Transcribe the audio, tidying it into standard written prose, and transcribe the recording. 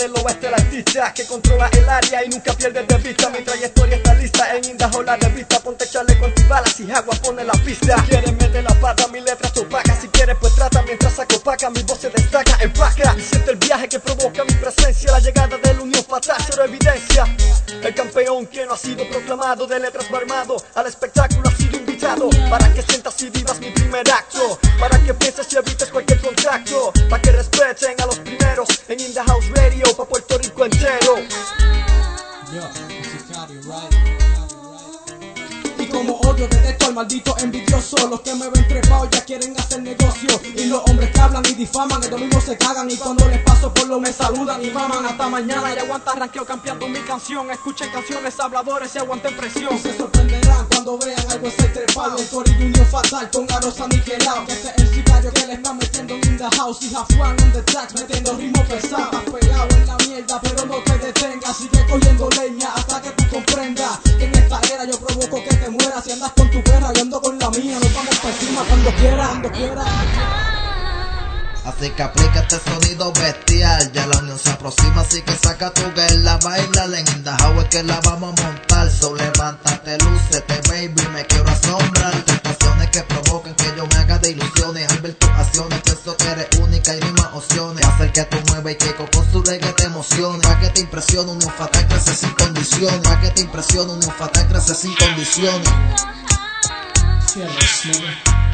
del oeste, el artista que controla el área y nunca pierde de vista. Mi trayectoria está lista en Indaho la revista. Ponte chaleco antibalas y agua pone la pista. Si quieres mete la pata, mi letra te opaca. Si quieres pues trata, mientras saco paca, mi voz se destaca, empaca. Y siente el viaje que provoca mi presencia. La llegada de la unión fatal, cero evidencia. El campeón que no ha sido proclamado, de letras va armado, al espectáculo ha sido invitado. Para que sientas y vivas mi primer acto, para que pienses y evites cualquier contacto, para que respeten a los primeros en In The House Radio, pa' Puerto Rico entero. Y como odio, detesto al maldito envidioso. Los que me ven trepado ya quieren hacer negocio. Y los hombres que hablan y difaman, el domingo se cagan. Y cuando les paso por lo me saludan y maman. Hasta mañana y aguanta ranqueo campeando mi canción. Escuchen canciones habladores y aguanten presión. Se sorprenderán cuando vean algo ese trepado. El corillo unión fatal con aros aniquilados. Que este es el sicario que le está metiendo en the house. Y Jafuan on the tracks metiendo ritmo pesado. Estás pegado en la mierda pero no te detengas. Sigue cogiendo leña hasta que tú comprendas que en esta era yo provoco que te mueras. Si andas con tu perra, yo ando con la mía. Nos vamos para encima cuando quiera, cuando quiera. Así que aplica este sonido bestial. Ya la unión se aproxima, así que saca tu guerra, baila en Indaho es que la vamos a montar. So levántate, lúcete, baby, me quiero asombrar. Tentaciones que provocan que yo me haga de ilusiones. Al ver tus acciones, pienso que eres única y no hay más opciones. Hacer que tú muevas y que con su reggae te emocione. Pa' que te impresione, unión fatal crece sin condiciones. Pa' que te impresione, unión fatal crece sin condiciones. Cierra,